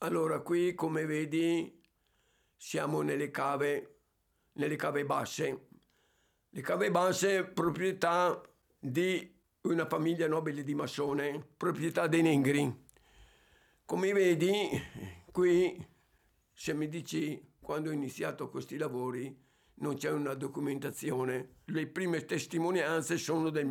Allora, qui come vedi siamo nelle cave basse. Le cave basse, proprietà di una famiglia nobile di Massone, proprietà dei Negri. Come vedi, qui, se mi dici quando ho iniziato questi lavori, non c'è una documentazione. Le prime testimonianze sono del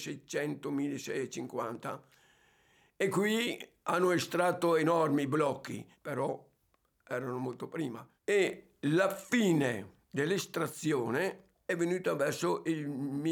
1600-1650 e qui hanno estratto enormi blocchi, però erano molto prima. E la fine dell'estrazione è venuta verso il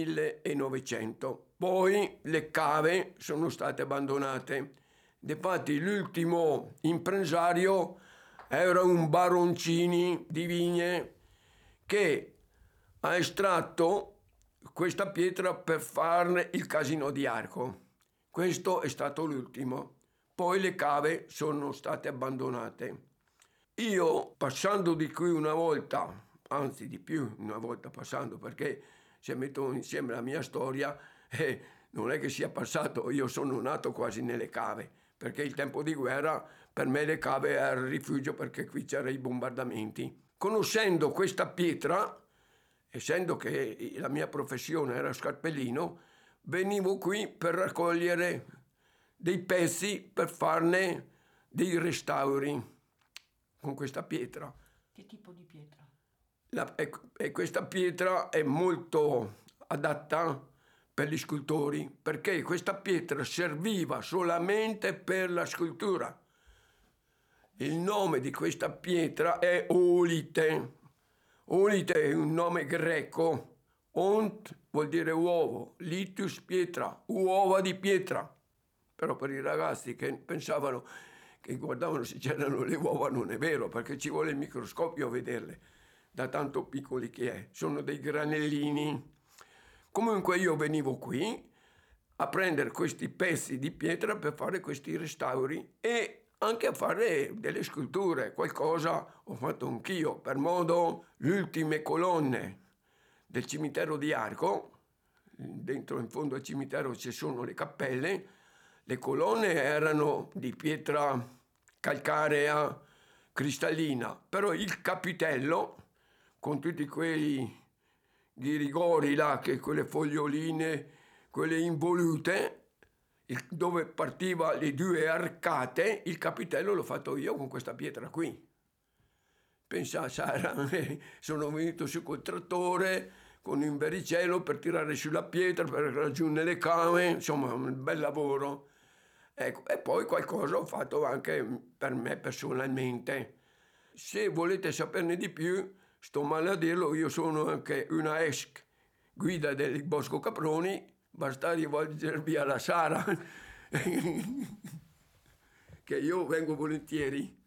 1900. Poi le cave sono state abbandonate. Difatti l'ultimo impresario era un baroncini di Vigne che ha estratto questa pietra per farne il casino di Arco. Questo è stato l'ultimo. Poi le cave sono state abbandonate. Io, passando di qui una volta, anzi di più, una volta passando, perché se metto insieme la mia storia, non è che sia passato, io sono nato quasi nelle cave, perché il tempo di guerra per me le cave era il rifugio, perché qui c'erano i bombardamenti. Conoscendo questa pietra, essendo che la mia professione era scarpellino, venivo qui per raccogliere dei pezzi per farne dei restauri con questa pietra. Che tipo di pietra? E questa pietra è molto adatta per gli scultori, perché questa pietra serviva solamente per la scultura. Il nome di questa pietra è Oolite. Oolite è un nome greco. Ont vuol dire uovo, litus pietra, uova di pietra. Però per i ragazzi che pensavano, che guardavano se c'erano le uova, non è vero, perché ci vuole il microscopio a vederle, da tanto piccoli che è. Sono dei granellini. Comunque io venivo qui a prendere questi pezzi di pietra per fare questi restauri e anche a fare delle sculture. Qualcosa ho fatto anch'io, per modo le ultime colonne del cimitero di Arco. Dentro in fondo al cimitero ci sono le cappelle. Le colonne erano di pietra calcarea cristallina, però il capitello, con tutti quei ghirigori là, che quelle foglioline, quelle involute, dove partiva le due arcate, il capitello l'ho fatto io con questa pietra qui. Pensa, Sara, sono venuto su col trattore con un verricello per tirare sulla pietra, per raggiungere le cave, insomma un bel lavoro. Ecco, e poi qualcosa ho fatto anche per me personalmente. Se volete saperne di più, sto male a dirlo, io sono anche una ex guida del Bosco Caproni, basta rivolgervi alla Sara, che io vengo volentieri.